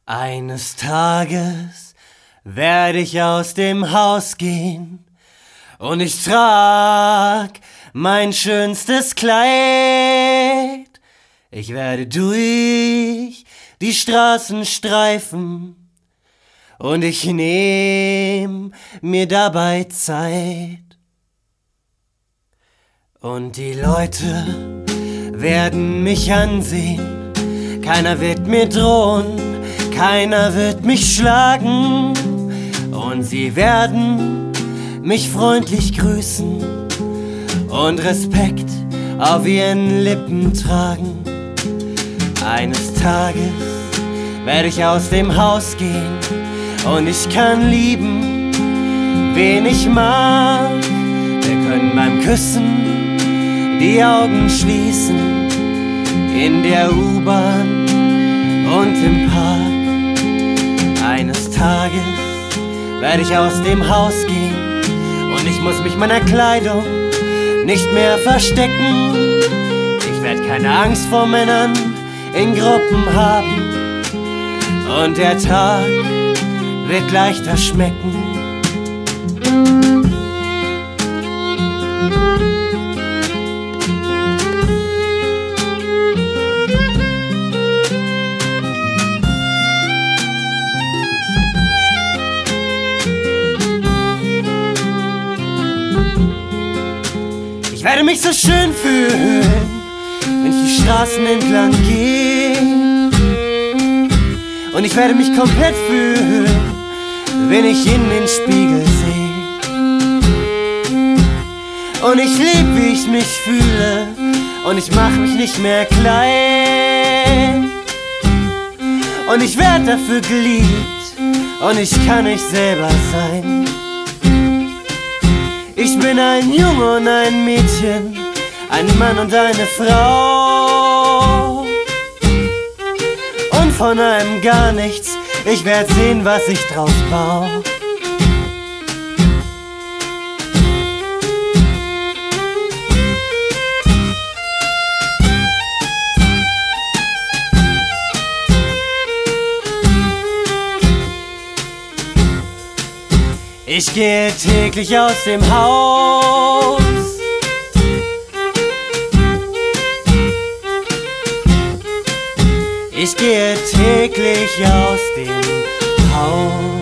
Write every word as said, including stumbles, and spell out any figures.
Eines Tages werde ich aus dem Haus gehen und ich trag mein schönstes Kleid. Ich werde durch die Straßen streifen und ich nehm mir dabei Zeit. Und die Leute werden mich ansehen, keiner wird mir drohen, keiner wird mich schlagen und sie werden mich freundlich grüßen und Respekt auf ihren Lippen tragen. Eines Tages werde ich aus dem Haus gehen und ich kann lieben, wen ich mag. Wir können beim Küssen die Augen schließen, in der U-Bahn und im Park. Eines Tages werde ich aus dem Haus gehen und ich muss mich meiner Kleidung nicht mehr verstecken. Ich werde keine Angst vor Männern in Gruppen haben und der Tag wird leichter schmecken. Ich werde mich so schön fühlen, wenn ich die Straßen entlang gehe. Und ich werde mich komplett fühlen, wenn ich in den Spiegel sehe. Und ich lieb, wie ich mich fühle, und ich mach mich nicht mehr klein. Und ich werd dafür geliebt, und ich kann ich selber sein. Ich bin ein Junge und ein Mädchen, ein Mann und eine Frau. Und von einem gar nichts, ich werd sehen, was ich draus bau. Ich gehe täglich aus dem Haus. Ich gehe täglich aus dem Haus.